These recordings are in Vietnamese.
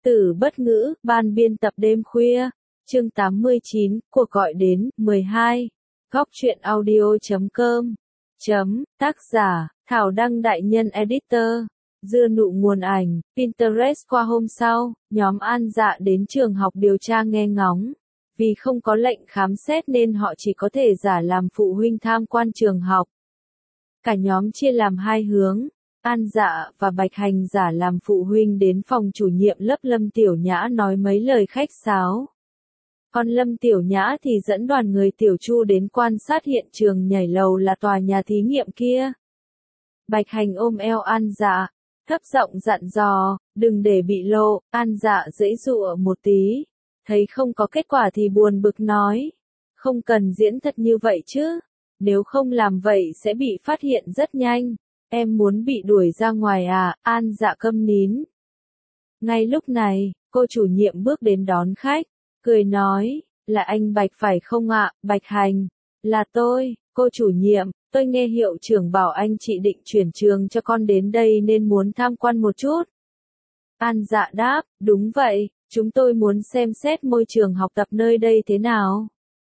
Tử bất ngữ, ban biên tập đêm khuya, chương 89, cuộc gọi đến, 12, góc truyện audio.com, tác giả, Thảo Đăng Đại Nhân Editor, dưa nụ nguồn ảnh, Pinterest. Qua hôm sau, nhóm An Dạ đến trường học điều tra nghe ngóng. Vì không có lệnh khám xét nên họ chỉ có thể giả làm phụ huynh tham quan trường học. Cả nhóm chia làm hai hướng. An Dạ và Bạch Hành giả làm phụ huynh đến phòng chủ nhiệm lớp Lâm Tiểu Nhã nói mấy lời khách sáo. Còn Lâm Tiểu Nhã thì dẫn đoàn người Tiểu Chu đến quan sát hiện trường nhảy lầu là tòa nhà thí nghiệm kia. Bạch Hành ôm eo An Dạ, thấp giọng dặn dò, đừng để bị lộ. An Dạ giãy giụa một tí, thấy không có kết quả thì buồn bực nói, không cần diễn thật như vậy chứ, nếu không làm vậy sẽ bị phát hiện rất nhanh. Em muốn bị đuổi ra ngoài à? An Dạ câm nín. Ngay lúc này, cô chủ nhiệm bước đến đón khách, cười nói, là anh Bạch phải không ạ? Bạch Hành, là tôi, cô chủ nhiệm, tôi nghe hiệu trưởng bảo anh chị định chuyển trường cho con đến đây nên muốn tham quan một chút. An Dạ đáp, đúng vậy, chúng tôi muốn xem xét môi trường học tập nơi đây thế nào.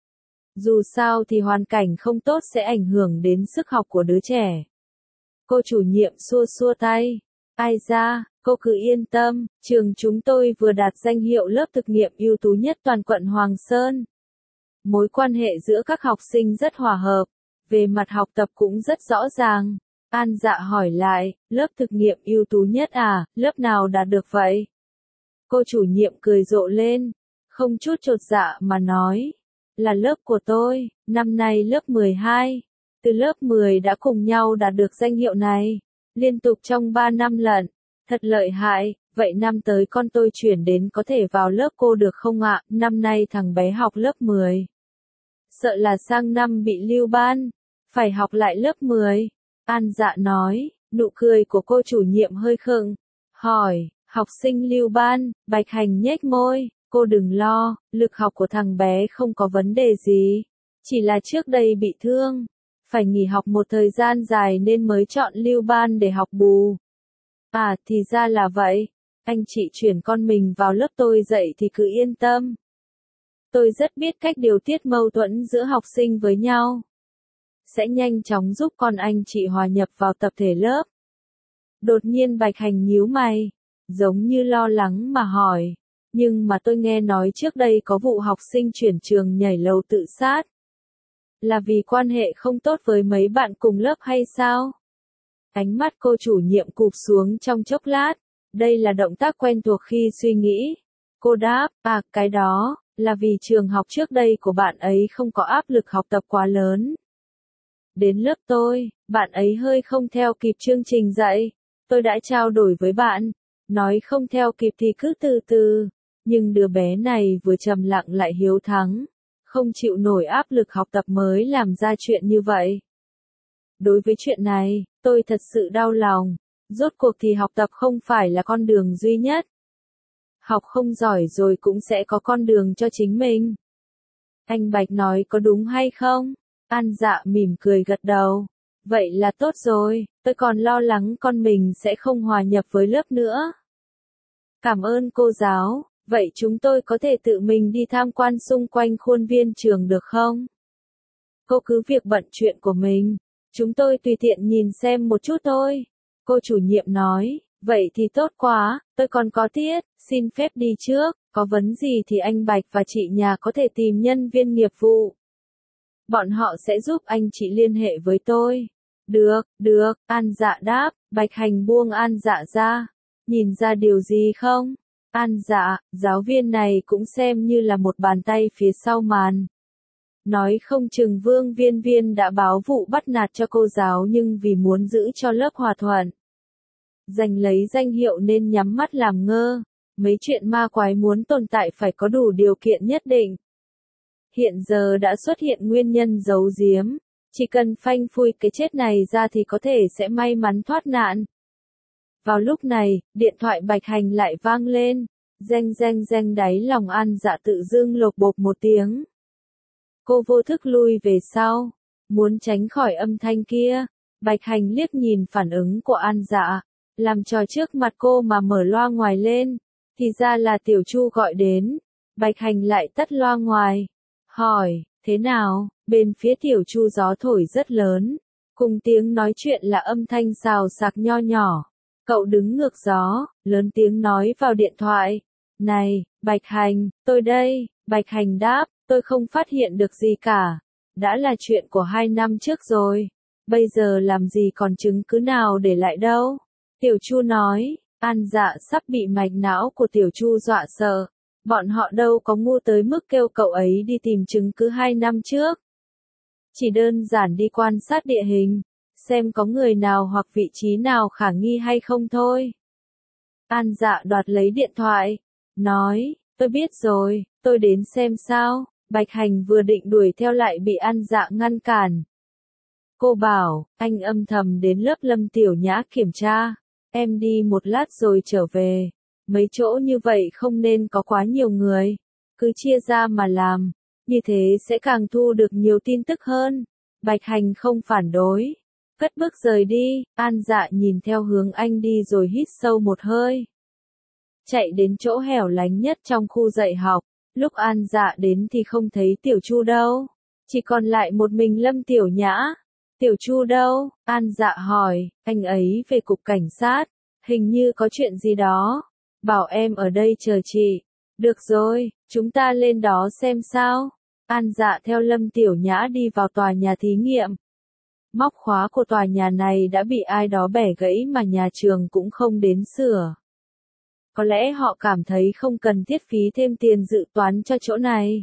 Dù sao thì hoàn cảnh không tốt sẽ ảnh hưởng đến sức học của đứa trẻ. Cô chủ nhiệm xua xua tay. Ai ra, cô cứ yên tâm, trường chúng tôi vừa đạt danh hiệu lớp thực nghiệm ưu tú nhất toàn quận Hoàng Sơn. Mối quan hệ giữa các học sinh rất hòa hợp, về mặt học tập cũng rất rõ ràng. An Dạ hỏi lại, lớp thực nghiệm ưu tú nhất à, lớp nào đạt được vậy? Cô chủ nhiệm cười rộ lên, không chút chột dạ mà nói, là lớp của tôi, năm nay lớp 12. Từ lớp 10 đã cùng nhau đạt được danh hiệu này, liên tục trong 3 năm lận, thật lợi hại, vậy năm tới con tôi chuyển đến có thể vào lớp cô được không ạ? Năm nay thằng bé học lớp 10. Sợ là sang năm bị lưu ban, phải học lại lớp 10. An Dạ nói, nụ cười của cô chủ nhiệm hơi khựng, hỏi, học sinh lưu ban. Bạch Hành nhếch môi, cô đừng lo, lực học của thằng bé không có vấn đề gì, chỉ là trước đây bị thương. Phải nghỉ học một thời gian dài nên mới chọn lưu ban để học bù. À thì ra là vậy, anh chị chuyển con mình vào lớp tôi dạy thì cứ yên tâm. Tôi rất biết cách điều tiết mâu thuẫn giữa học sinh với nhau. Sẽ nhanh chóng giúp con anh chị hòa nhập vào tập thể lớp. Đột nhiên Bạch Hành nhíu mày, giống như lo lắng mà hỏi, nhưng mà tôi nghe nói trước đây có vụ học sinh chuyển trường nhảy lầu tự sát. Là vì quan hệ không tốt với mấy bạn cùng lớp hay sao? Ánh mắt cô chủ nhiệm cụp xuống trong chốc lát, đây là động tác quen thuộc khi suy nghĩ. Cô đáp, à cái đó, là vì trường học trước đây của bạn ấy không có áp lực học tập quá lớn. Đến lớp tôi, bạn ấy hơi không theo kịp chương trình dạy, tôi đã trao đổi với bạn, nói không theo kịp thì cứ từ từ, nhưng đứa bé này vừa trầm lặng lại hiếu thắng. Không chịu nổi áp lực học tập mới làm ra chuyện như vậy. Đối với chuyện này, tôi thật sự đau lòng. Rốt cuộc thì học tập không phải là con đường duy nhất. Học không giỏi rồi cũng sẽ có con đường cho chính mình. Anh Bạch nói có đúng hay không? An Dạ mỉm cười gật đầu. Vậy là tốt rồi, tôi còn lo lắng con mình sẽ không hòa nhập với lớp nữa. Cảm ơn cô giáo. Vậy chúng tôi có thể tự mình đi tham quan xung quanh khuôn viên trường được không? Cô cứ việc bận chuyện của mình. Chúng tôi tùy tiện nhìn xem một chút thôi. Cô chủ nhiệm nói, vậy thì tốt quá, tôi còn có tiết, xin phép đi trước, có vấn gì thì anh Bạch và chị nhà có thể tìm nhân viên nghiệp vụ. Bọn họ sẽ giúp anh chị liên hệ với tôi. Được, An Dạ đáp. Bạch Hành buông An Dạ ra. Nhìn ra điều gì không? An Dạ, giáo viên này cũng xem như là một bàn tay phía sau màn. Nói không chừng Vương Viên Viên đã báo vụ bắt nạt cho cô giáo nhưng vì muốn giữ cho lớp hòa thuận. Giành lấy danh hiệu nên nhắm mắt làm ngơ. Mấy chuyện ma quái muốn tồn tại phải có đủ điều kiện nhất định. Hiện giờ đã xuất hiện nguyên nhân giấu giếm. Chỉ cần phanh phui cái chết này ra thì có thể sẽ may mắn thoát nạn. Vào lúc này, điện thoại Bạch Hành lại vang lên, reng đáy lòng An Dạ tự dưng lột bột một tiếng. Cô vô thức lui về sau, muốn tránh khỏi âm thanh kia. Bạch Hành liếc nhìn phản ứng của An Dạ, làm trò trước mặt cô mà mở loa ngoài lên. Thì ra là Tiểu Chu gọi đến. Bạch Hành lại tắt loa ngoài. Hỏi, thế nào? Bên phía Tiểu Chu gió thổi rất lớn. Cùng tiếng nói chuyện là âm thanh xào xạc nho nhỏ. Cậu đứng ngược gió, lớn tiếng nói vào điện thoại. Này, Bạch Hành, tôi đây. Bạch Hành đáp, tôi không phát hiện được gì cả. Đã là chuyện của 2 năm trước rồi. Bây giờ làm gì còn chứng cứ nào để lại đâu. Tiểu Chu nói, An Dạ sắp bị mạch não của Tiểu Chu dọa sợ. Bọn họ đâu có ngu tới mức kêu cậu ấy đi tìm chứng cứ 2 năm trước. Chỉ đơn giản đi quan sát địa hình, xem có người nào hoặc vị trí nào khả nghi hay không thôi. An Dạ đoạt lấy điện thoại, nói, tôi biết rồi, tôi đến xem sao. Bạch Hành vừa định đuổi theo lại bị An Dạ ngăn cản. Cô bảo, anh âm thầm đến lớp Lâm Tiểu Nhã kiểm tra, em đi một lát rồi trở về. Mấy chỗ như vậy không nên có quá nhiều người, cứ chia ra mà làm, như thế sẽ càng thu được nhiều tin tức hơn. Bạch Hành không phản đối, cất bước rời đi. An Dạ nhìn theo hướng anh đi rồi hít sâu một hơi. Chạy đến chỗ hẻo lánh nhất trong khu dạy học, lúc An Dạ đến thì không thấy Tiểu Chu đâu, chỉ còn lại một mình Lâm Tiểu Nhã. Tiểu Chu đâu? An Dạ hỏi, anh ấy về cục cảnh sát, hình như có chuyện gì đó. Bảo em ở đây chờ chị. Được rồi, chúng ta lên đó xem sao. An Dạ theo Lâm Tiểu Nhã đi vào tòa nhà thí nghiệm. Móc khóa của tòa nhà này đã bị ai đó bẻ gãy mà nhà trường cũng không đến sửa. Có lẽ họ cảm thấy không cần thiết phí thêm tiền dự toán cho chỗ này.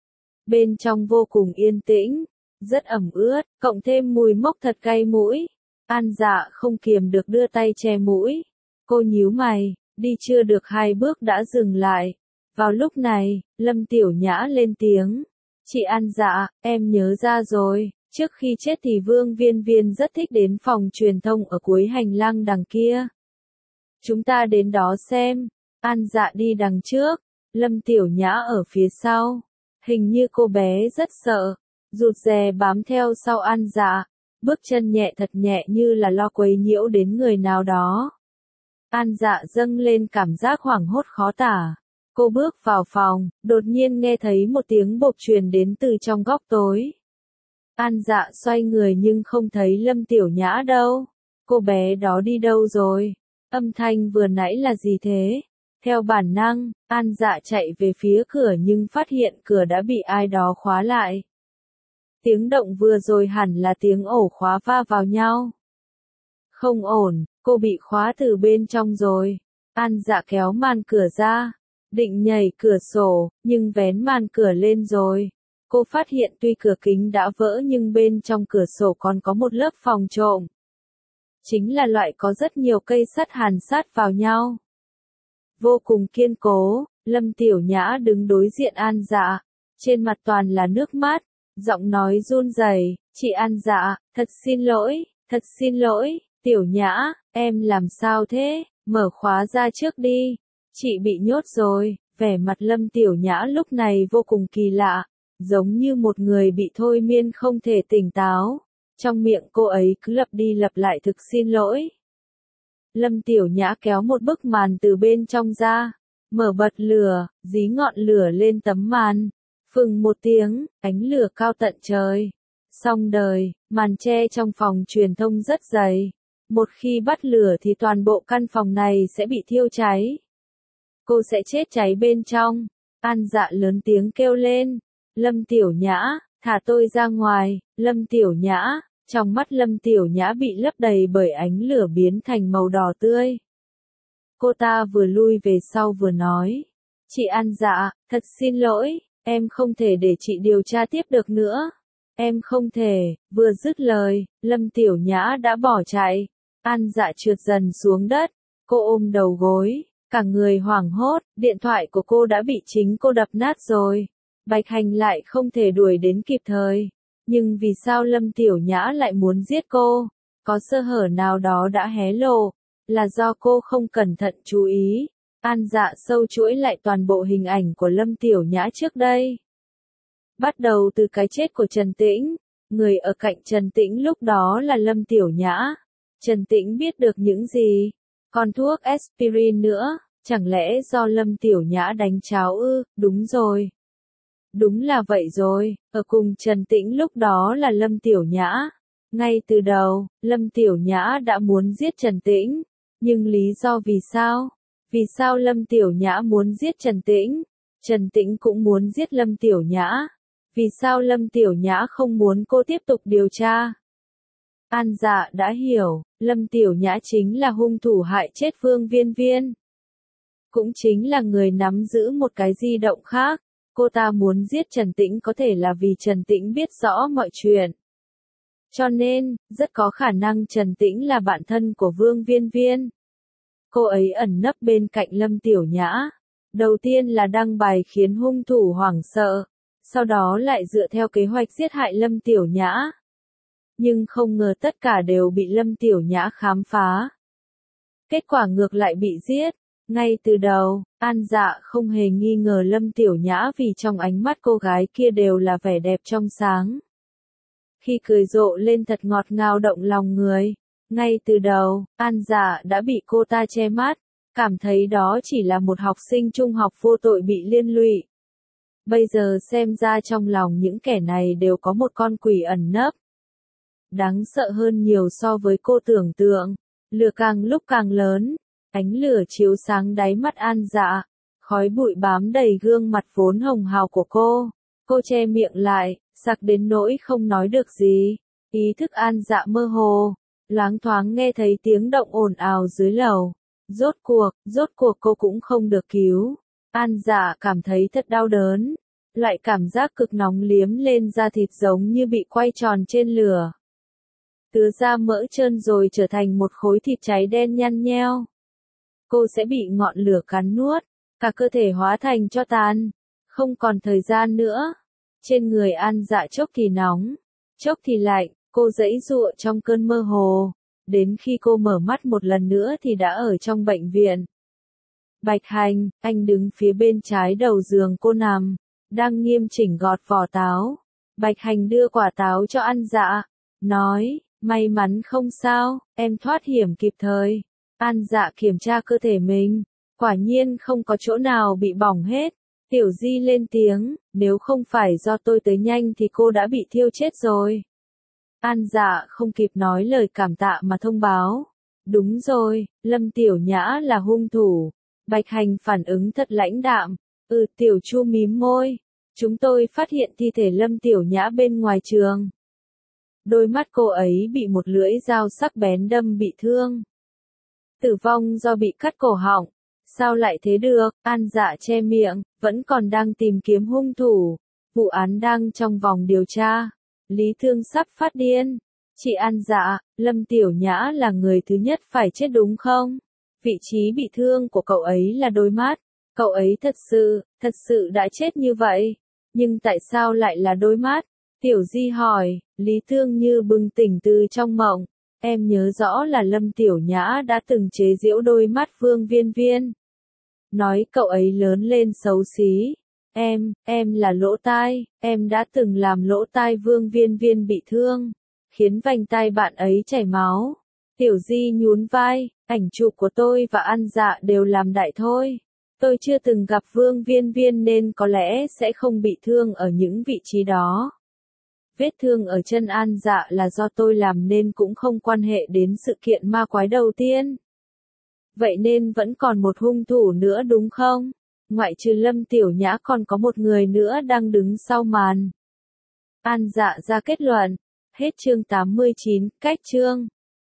Bên trong vô cùng yên tĩnh, rất ẩm ướt, cộng thêm mùi mốc thật cay mũi. An Dạ không kiềm được đưa tay che mũi. Cô nhíu mày, đi chưa được 2 bước đã dừng lại. Vào lúc này, Lâm Tiểu Nhã lên tiếng. Chị An Dạ, em nhớ ra rồi, trước khi chết thì Vương Viên Viên rất thích đến phòng truyền thông ở cuối hành lang đằng kia. Chúng ta đến đó xem. An Dạ đi đằng trước, Lâm Tiểu Nhã ở phía sau. Hình như cô bé rất sợ, rụt rè bám theo sau An Dạ, bước chân nhẹ thật nhẹ như là lo quấy nhiễu đến người nào đó. An Dạ dâng lên cảm giác hoảng hốt khó tả. Cô bước vào phòng, đột nhiên nghe thấy một tiếng bộp truyền đến từ trong góc tối. An Dạ xoay người nhưng không thấy Lâm Tiểu Nhã đâu. Cô bé đó đi đâu rồi? Âm thanh vừa nãy là gì thế? Theo bản năng, An Dạ chạy về phía cửa nhưng phát hiện cửa đã bị ai đó khóa lại. Tiếng động vừa rồi hẳn là tiếng ổ khóa va vào nhau. Không ổn, cô bị khóa từ bên trong rồi. An Dạ kéo màn cửa ra, định nhảy cửa sổ, nhưng vén màn cửa lên rồi. Cô phát hiện tuy cửa kính đã vỡ nhưng bên trong cửa sổ còn có một lớp phòng trộm. Chính là loại có rất nhiều cây sắt hàn sát vào nhau. Vô cùng kiên cố, Lâm Tiểu Nhã đứng đối diện An Dạ, trên mặt toàn là nước mắt, giọng nói run rẩy, chị An Dạ, thật xin lỗi, Tiểu Nhã, em làm sao thế, mở khóa ra trước đi, chị bị nhốt rồi. Vẻ mặt Lâm Tiểu Nhã lúc này vô cùng kỳ lạ, giống như một người bị thôi miên không thể tỉnh táo. Trong miệng cô ấy cứ lặp đi lặp lại thực xin lỗi. Lâm Tiểu Nhã kéo một bức màn từ bên trong ra, mở bật lửa, dí ngọn lửa lên tấm màn. Phừng một tiếng, ánh lửa cao tận trời. Xong đời, màn che trong phòng truyền thông rất dày. Một khi bắt lửa thì toàn bộ căn phòng này sẽ bị thiêu cháy. Cô sẽ chết cháy bên trong. An Dạ lớn tiếng kêu lên. Lâm Tiểu Nhã, thả tôi ra ngoài. Lâm Tiểu Nhã, trong mắt Lâm Tiểu Nhã bị lấp đầy bởi ánh lửa biến thành màu đỏ tươi. Cô ta vừa lui về sau vừa nói. Chị An Dạ, thật xin lỗi, em không thể để chị điều tra tiếp được nữa. Em không thể, vừa dứt lời, Lâm Tiểu Nhã đã bỏ chạy. An Dạ trượt dần xuống đất, cô ôm đầu gối, cả người hoảng hốt, điện thoại của cô đã bị chính cô đập nát rồi. Bạch Hành lại không thể đuổi đến kịp thời. Nhưng vì sao Lâm Tiểu Nhã lại muốn giết cô? Có sơ hở nào đó đã hé lộ, là do cô không cẩn thận chú ý. An Dạ sâu chuỗi lại toàn bộ hình ảnh của Lâm Tiểu Nhã trước đây. Bắt đầu từ cái chết của Trần Tĩnh, người ở cạnh Trần Tĩnh lúc đó là Lâm Tiểu Nhã. Trần Tĩnh biết được những gì? Còn thuốc aspirin nữa, Chẳng lẽ do Lâm Tiểu Nhã đánh cháo ư? Đúng rồi. Đúng là vậy rồi, ở cùng Trần Tĩnh lúc đó là Lâm Tiểu Nhã. Ngay từ đầu, Lâm Tiểu Nhã đã muốn giết Trần Tĩnh. Nhưng lý do vì sao? Vì sao Lâm Tiểu Nhã muốn giết Trần Tĩnh? Trần Tĩnh cũng muốn giết Lâm Tiểu Nhã. Vì sao Lâm Tiểu Nhã không muốn cô tiếp tục điều tra? An Dạ đã hiểu, Lâm Tiểu Nhã chính là hung thủ hại chết Vương Viên Viên. Cũng chính là người nắm giữ một cái di động khác. Cô ta muốn giết Trần Tĩnh có thể là vì Trần Tĩnh biết rõ mọi chuyện. Cho nên, rất có khả năng Trần Tĩnh là bạn thân của Vương Viên Viên. Cô ấy ẩn nấp bên cạnh Lâm Tiểu Nhã. Đầu tiên là đăng bài khiến hung thủ hoảng sợ. Sau đó lại dựa theo kế hoạch giết hại Lâm Tiểu Nhã. Nhưng không ngờ tất cả đều bị Lâm Tiểu Nhã khám phá. Kết quả ngược lại bị giết. Ngay từ đầu, An Dạ không hề nghi ngờ Lâm Tiểu Nhã vì trong ánh mắt cô gái kia đều là vẻ đẹp trong sáng. Khi cười rộ lên thật ngọt ngào động lòng người. Ngay từ đầu, An Dạ đã bị cô ta che mắt, cảm thấy đó chỉ là một học sinh trung học vô tội bị liên lụy. Bây giờ xem ra trong lòng những kẻ này đều có một con quỷ ẩn nấp. Đáng sợ hơn nhiều so với cô tưởng tượng. Lửa càng lúc càng lớn. Ánh lửa chiếu sáng đáy mắt An Dạ, khói bụi bám đầy gương mặt vốn hồng hào của cô. Cô che miệng lại, sặc đến nỗi không nói được gì. Ý thức An Dạ mơ hồ, loáng thoáng nghe thấy tiếng động ồn ào dưới lầu. Rốt cuộc cô cũng không được cứu. An Dạ cảm thấy thật đau đớn. Loại cảm giác cực nóng liếm lên da thịt giống như bị quay tròn trên lửa. Tứa da mỡ trơn rồi trở thành một khối thịt cháy đen nhăn nheo. Cô sẽ bị ngọn lửa cắn nuốt, cả cơ thể hóa thành tro tàn, không còn thời gian nữa. Trên người An Dạ chốc thì nóng, chốc thì lạnh, cô giãy giụa trong cơn mơ hồ, đến khi cô mở mắt một lần nữa thì đã ở trong bệnh viện. Bạch Hành, anh đứng phía bên trái đầu giường cô nằm, đang nghiêm chỉnh gọt vỏ táo. Bạch Hành đưa quả táo cho An Dạ, nói, may mắn không sao, em thoát hiểm kịp thời. An Dạ kiểm tra cơ thể mình, quả nhiên không có chỗ nào bị bỏng hết. Tiểu Di lên tiếng, nếu không phải do tôi tới nhanh thì cô đã bị thiêu chết rồi. An Dạ không kịp nói lời cảm tạ mà thông báo. Đúng rồi, Lâm Tiểu Nhã là hung thủ. Bạch Hành phản ứng thật lãnh đạm. Tiểu Chu mím môi. Chúng tôi phát hiện thi thể Lâm Tiểu Nhã bên ngoài trường. Đôi mắt cô ấy bị một lưỡi dao sắc bén đâm bị thương. Tử vong do bị cắt cổ họng. Sao lại thế được? An Dạ che miệng, vẫn còn đang tìm kiếm hung thủ. Vụ án đang trong vòng điều tra. Lý Thương sắp phát điên. Chị An Dạ, Lâm Tiểu Nhã là người thứ nhất phải chết đúng không? Vị trí bị thương của cậu ấy là đôi mắt. Cậu ấy thật sự đã chết như vậy. Nhưng tại sao lại là đôi mắt? Tiểu Di hỏi, Lý Thương như bừng tỉnh từ trong mộng. Em nhớ rõ là Lâm Tiểu Nhã đã từng chế giễu đôi mắt Vương Viên Viên. Nói cậu ấy lớn lên xấu xí. Em là lỗ tai, em đã từng làm lỗ tai Vương Viên Viên bị thương, khiến vành tai bạn ấy chảy máu. Tiểu Di nhún vai, ảnh chụp của tôi và An Dạ đều làm đại thôi. Tôi chưa từng gặp Vương Viên Viên nên có lẽ sẽ không bị thương ở những vị trí đó. Vết thương ở chân An Dạ là do tôi làm nên cũng không quan hệ đến sự kiện ma quái đầu tiên. Vậy nên vẫn còn một hung thủ nữa đúng không? Ngoại trừ Lâm Tiểu Nhã còn có một người nữa đang đứng sau màn. An Dạ ra kết luận. Hết chương 89, cách chương.